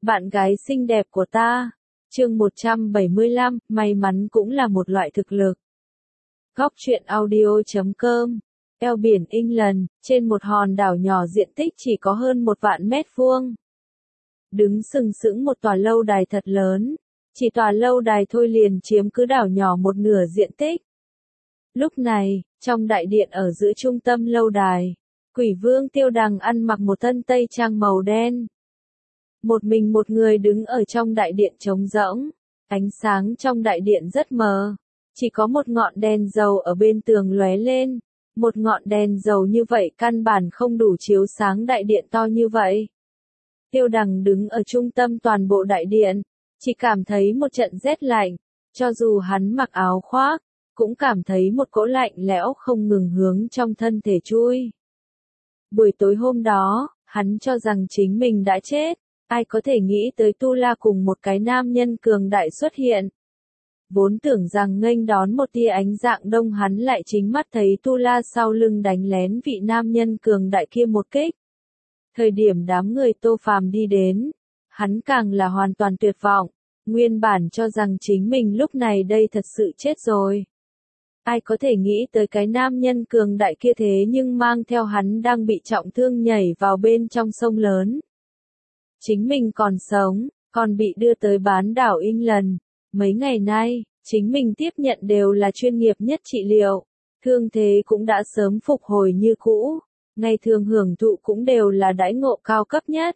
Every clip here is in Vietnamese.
Bạn gái xinh đẹp của ta. Chương 175, may mắn cũng là một loại thực lực. Góc truyện audio.com. Eo biển England, trên một hòn đảo nhỏ diện tích chỉ có hơn 1 vạn mét vuông. Đứng sừng sững một tòa lâu đài thật lớn. Chỉ tòa lâu đài thôi liền chiếm cứ đảo nhỏ một nửa diện tích. Lúc này, trong đại điện ở giữa trung tâm lâu đài, Quỷ Vương Tiêu Đằng ăn mặc một thân tây trang màu đen. Một mình một người đứng ở trong đại điện trống rỗng, ánh sáng trong đại điện rất mờ, chỉ có một ngọn đèn dầu ở bên tường lóe lên, một ngọn đèn dầu như vậy căn bản không đủ chiếu sáng đại điện to như vậy. Tiêu Đằng đứng ở trung tâm toàn bộ đại điện, chỉ cảm thấy một trận rét lạnh, cho dù hắn mặc áo khoác, cũng cảm thấy một cỗ lạnh lẽo không ngừng hướng trong thân thể chui. Buổi tối hôm đó, hắn cho rằng chính mình đã chết. Ai có thể nghĩ tới Tu La cùng một cái nam nhân cường đại xuất hiện. Vốn tưởng rằng nghênh đón một tia ánh dạng đông, hắn lại chính mắt thấy Tu La sau lưng đánh lén vị nam nhân cường đại kia một kích. Thời điểm đám người Tô Phàm đi đến, hắn càng là hoàn toàn tuyệt vọng, nguyên bản cho rằng chính mình lúc này đây thật sự chết rồi. Ai có thể nghĩ tới cái nam nhân cường đại kia thế nhưng mang theo hắn đang bị trọng thương nhảy vào bên trong sông lớn. Chính mình còn sống, còn bị đưa tới bán đảo England. Mấy ngày nay, chính mình tiếp nhận đều là chuyên nghiệp nhất trị liệu. Thương thế cũng đã sớm phục hồi như cũ. Ngày thường hưởng thụ cũng đều là đãi ngộ cao cấp nhất.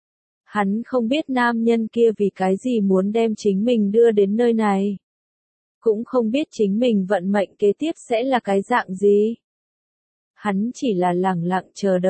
Hắn không biết nam nhân kia vì cái gì muốn đem chính mình đưa đến nơi này. Cũng không biết chính mình vận mệnh kế tiếp sẽ là cái dạng gì. Hắn chỉ là lẳng lặng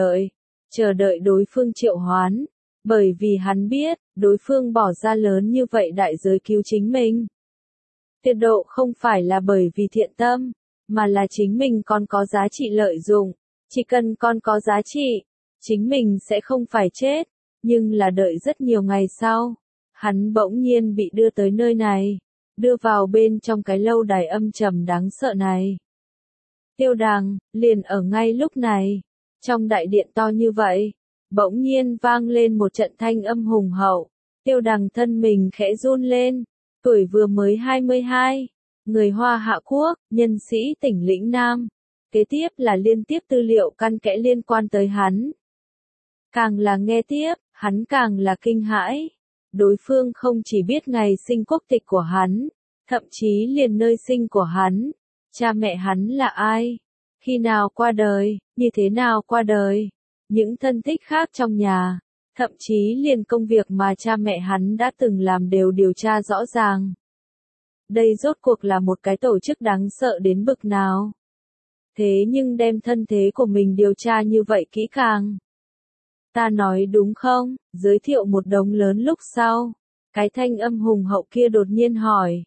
chờ đợi đối phương triệu hoán. Bởi vì hắn biết, đối phương bỏ ra lớn như vậy đại giới cứu chính mình. Tuyệt độ không phải là bởi vì thiện tâm, mà là chính mình còn có giá trị lợi dụng. Chỉ cần con có giá trị, chính mình sẽ không phải chết. Nhưng là đợi rất nhiều ngày sau, hắn bỗng nhiên bị đưa tới nơi này, đưa vào bên trong cái lâu đài âm trầm đáng sợ này. Tiêu Đằng, liền ở ngay lúc này, trong đại điện to như vậy. Bỗng nhiên vang lên một trận thanh âm hùng hậu, Tiêu Đằng thân mình khẽ run lên, tuổi vừa mới 22, người Hoa Hạ Quốc, nhân sĩ tỉnh lĩnh Nam. Kế tiếp là liên tiếp tư liệu căn kẽ liên quan tới hắn. Càng là nghe tiếp, hắn càng là kinh hãi. Đối phương không chỉ biết ngày sinh quốc tịch của hắn, thậm chí liền nơi sinh của hắn, cha mẹ hắn là ai, khi nào qua đời, như thế nào qua đời. Những thân thích khác trong nhà, thậm chí liền công việc mà cha mẹ hắn đã từng làm đều điều tra rõ ràng. Đây rốt cuộc là một cái tổ chức đáng sợ đến bực nào. Thế nhưng đem thân thế của mình điều tra như vậy kỹ càng. Ta nói đúng không? Giới thiệu một đống lớn lúc sau. Cái thanh âm hùng hậu kia đột nhiên hỏi.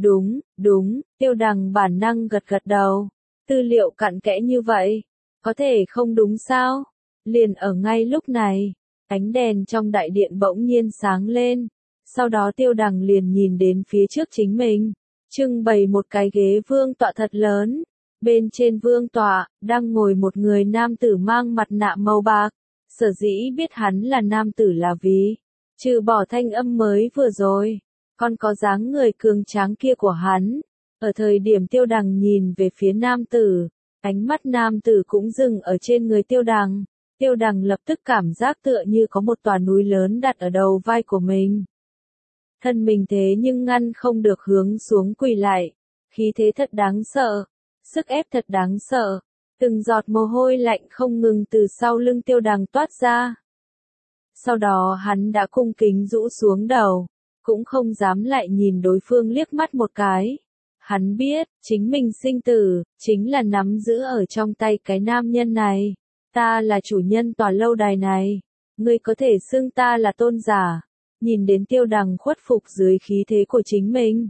Đúng, Tiêu Đằng bản năng gật gật đầu. Tư liệu cặn kẽ như vậy, có thể không đúng sao? Liền ở ngay lúc này, ánh đèn trong đại điện bỗng nhiên sáng lên, sau đó Tiêu Đằng liền nhìn đến phía trước chính mình, trưng bày một cái ghế vương tọa thật lớn, bên trên vương tọa, đang ngồi một người nam tử mang mặt nạ màu bạc, sở dĩ biết hắn là nam tử là vì, trừ bỏ thanh âm mới vừa rồi, còn có dáng người cường tráng kia của hắn, ở thời điểm Tiêu Đằng nhìn về phía nam tử, ánh mắt nam tử cũng dừng ở trên người Tiêu Đằng. Tiêu Đằng lập tức cảm giác tựa như có một tòa núi lớn đặt ở đầu vai của mình. Thân mình thế nhưng ngăn không được hướng xuống quỳ lại. Khí thế thật đáng sợ. Sức ép thật đáng sợ. Từng giọt mồ hôi lạnh không ngừng từ sau lưng Tiêu Đằng toát ra. Sau đó hắn đã cung kính rũ xuống đầu. Cũng không dám lại nhìn đối phương liếc mắt một cái. Hắn biết, chính mình sinh tử, chính là nắm giữ ở trong tay cái nam nhân này. Ta là chủ nhân tòa lâu đài này. Ngươi có thể xưng ta là tôn giả. Nhìn đến Tiêu Đằng khuất phục dưới khí thế của chính mình.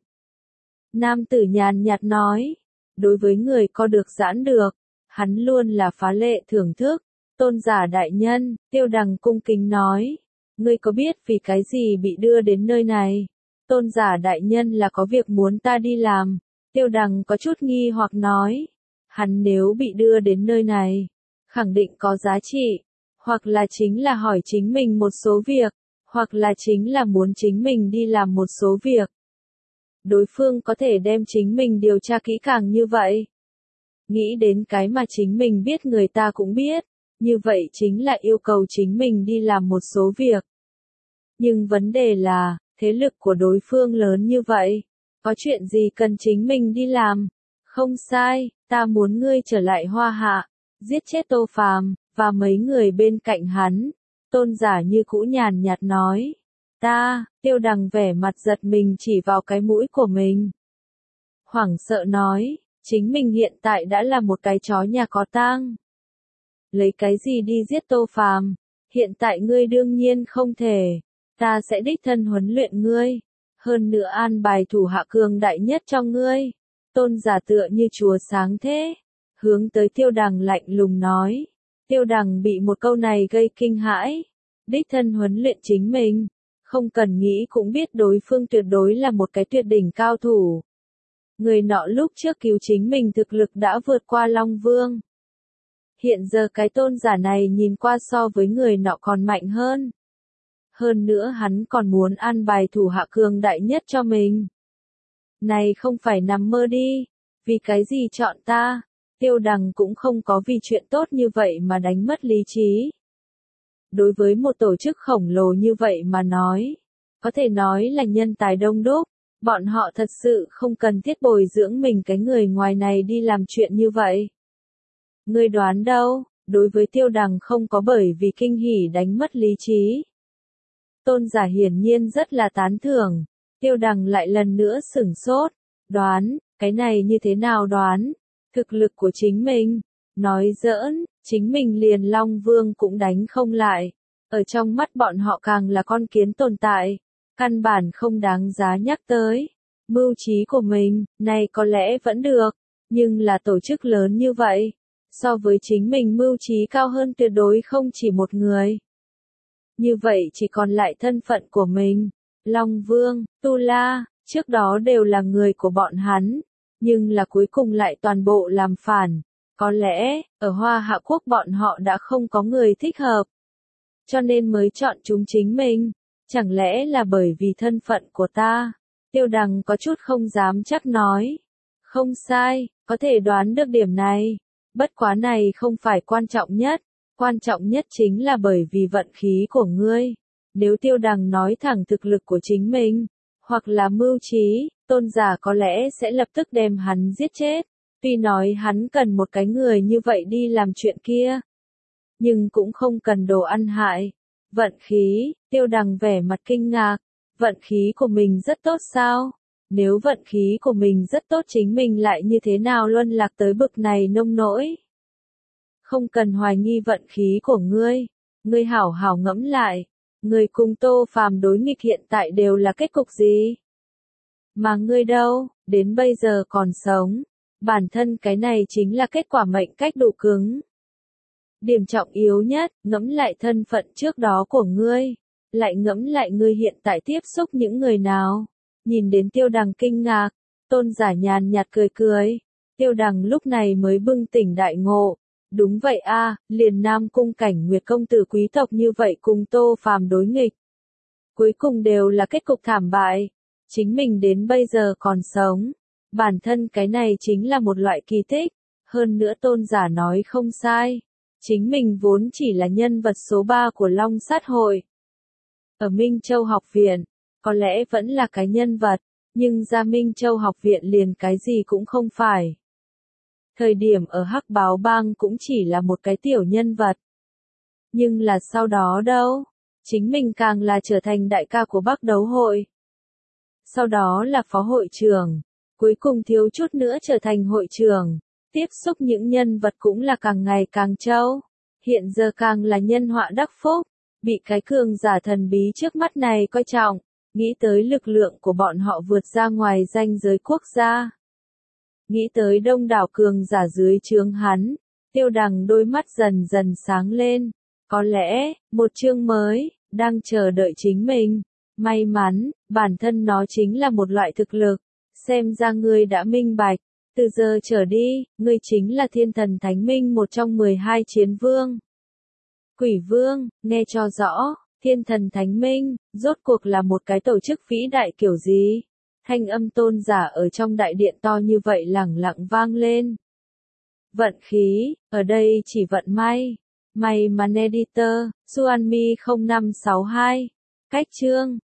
Nam tử nhàn nhạt nói. Đối với người có được giãn được, hắn luôn là phá lệ thưởng thức. Tôn giả đại nhân, Tiêu Đằng cung kính nói. Ngươi có biết vì cái gì bị đưa đến nơi này? Tôn giả đại nhân là có việc muốn ta đi làm. Tiêu Đằng có chút nghi hoặc nói. Hắn nếu bị đưa đến nơi này, khẳng định có giá trị, hoặc là chính là hỏi chính mình một số việc, hoặc là chính là muốn chính mình đi làm một số việc. Đối phương có thể đem chính mình điều tra kỹ càng như vậy. Nghĩ đến cái mà chính mình biết người ta cũng biết, như vậy chính là yêu cầu chính mình đi làm một số việc. Nhưng vấn đề là, thế lực của đối phương lớn như vậy, có chuyện gì cần chính mình đi làm? Không sai, ta muốn ngươi trở lại Hoa Hạ, giết chết Tô Phàm và mấy người bên cạnh hắn. Tôn Giả như cũ nhàn nhạt nói. Tiêu Đằng vẻ mặt giật mình chỉ vào cái mũi của mình. Hoảng sợ nói, chính mình hiện tại đã là một cái chó nhà có tang. Lấy cái gì đi giết Tô Phàm? Hiện tại ngươi đương nhiên không thể. Ta sẽ đích thân huấn luyện ngươi. Hơn nữa an bài thủ hạ cường đại nhất cho ngươi. Tôn Giả tựa như chúa sáng thế. Hướng tới Tiêu Đằng lạnh lùng nói. Tiêu Đằng bị một câu này gây kinh hãi. Đích thân huấn luyện chính mình. Không cần nghĩ cũng biết đối phương tuyệt đối là một cái tuyệt đỉnh cao thủ. Người nọ lúc trước cứu chính mình thực lực đã vượt qua Long Vương. Hiện giờ cái Tôn Giả này nhìn qua so với người nọ còn mạnh hơn. Hơn nữa hắn còn muốn an bài thủ hạ cường đại nhất cho mình. Này không phải nằm mơ đi, vì cái gì chọn ta? Tiêu Đằng cũng không có vì chuyện tốt như vậy mà đánh mất lý trí. Đối với một tổ chức khổng lồ như vậy mà nói, có thể nói là nhân tài đông đúc, bọn họ thật sự không cần thiết bồi dưỡng mình cái người ngoài này đi làm chuyện như vậy. Ngươi đoán đâu, đối với Tiêu Đằng không có bởi vì kinh hỉ đánh mất lý trí. Tôn Giả hiển nhiên rất là tán thưởng, Tiêu Đằng lại lần nữa sửng sốt, đoán, cái này như thế nào đoán, thực lực của chính mình, nói giỡn, chính mình liền Long Vương cũng đánh không lại, ở trong mắt bọn họ càng là con kiến tồn tại, căn bản không đáng giá nhắc tới, mưu trí của mình, này có lẽ vẫn được, nhưng là tổ chức lớn như vậy, so với chính mình mưu trí cao hơn tuyệt đối không chỉ một người. Như vậy chỉ còn lại thân phận của mình, Long Vương, Tu La, trước đó đều là người của bọn hắn, nhưng là cuối cùng lại toàn bộ làm phản. Có lẽ, ở Hoa Hạ Quốc bọn họ đã không có người thích hợp. Cho nên mới chọn chúng chính mình. Chẳng lẽ là bởi vì thân phận của ta? Tiêu Đằng có chút không dám chắc nói. Không sai, có thể đoán được điểm này. Bất quá này không phải quan trọng nhất. Quan trọng nhất chính là bởi vì vận khí của ngươi. Nếu Tiêu Đằng nói thẳng thực lực của chính mình, hoặc là mưu trí, Tôn Giả có lẽ sẽ lập tức đem hắn giết chết. Tuy nói hắn cần một cái người như vậy đi làm chuyện kia, nhưng cũng không cần đồ ăn hại. Vận khí, Tiêu Đằng vẻ mặt kinh ngạc, vận khí của mình rất tốt sao? Nếu vận khí của mình rất tốt chính mình lại như thế nào luân lạc tới bực này nông nỗi? Không cần hoài nghi vận khí của ngươi hảo hảo ngẫm lại, ngươi cùng Tô Phàm đối nghịch hiện tại đều là kết cục gì? Mà ngươi đâu, đến bây giờ còn sống. Bản thân cái này chính là kết quả mệnh cách độ cứng. Điểm trọng yếu nhất, ngẫm lại thân phận trước đó của ngươi. Lại ngẫm lại ngươi hiện tại tiếp xúc những người nào. Nhìn đến Tiêu Đằng kinh ngạc, Tôn Giả nhàn nhạt cười cười. Tiêu Đằng lúc này mới bừng tỉnh đại ngộ. Đúng vậy a, liền Nam Cung Cảnh Nguyệt công tử quý tộc như vậy cùng Tô Phàm đối nghịch. Cuối cùng đều là kết cục thảm bại. Chính mình đến bây giờ còn sống. Bản thân cái này chính là một loại kỳ tích, hơn nữa Tôn Giả nói không sai. Chính mình vốn chỉ là nhân vật số 3 của Long Sát Hội. Ở Minh Châu học viện, có lẽ vẫn là cái nhân vật, nhưng ra Minh Châu học viện liền cái gì cũng không phải. Thời điểm ở Hắc Báo Bang cũng chỉ là một cái tiểu nhân vật. Nhưng là sau đó đâu, chính mình càng là trở thành đại ca của Bắc Đấu Hội. Sau đó là phó hội trưởng. Cuối cùng thiếu chút nữa trở thành hội trưởng, tiếp xúc những nhân vật cũng là càng ngày càng trâu, hiện giờ càng là nhân họa đắc phúc, bị cái cường giả thần bí trước mắt này coi trọng, nghĩ tới lực lượng của bọn họ vượt ra ngoài ranh giới quốc gia. Nghĩ tới đông đảo cường giả dưới trướng hắn, Tiêu Đằng đôi mắt dần dần sáng lên, có lẽ, một chương mới, đang chờ đợi chính mình, may mắn, bản thân nó chính là một loại thực lực. Xem ra ngươi đã minh bạch, từ giờ trở đi, ngươi chính là Thiên Thần Thánh Minh một trong 12 chiến vương. Quỷ vương, nghe cho rõ, Thiên thần thánh minh, rốt cuộc là một cái tổ chức vĩ đại kiểu gì? Thanh âm tôn giả ở trong đại điện to như vậy lẳng lặng vang lên. Vận khí, ở đây chỉ vận may. May mắn editor, Xuanmi 0562. Cách chương.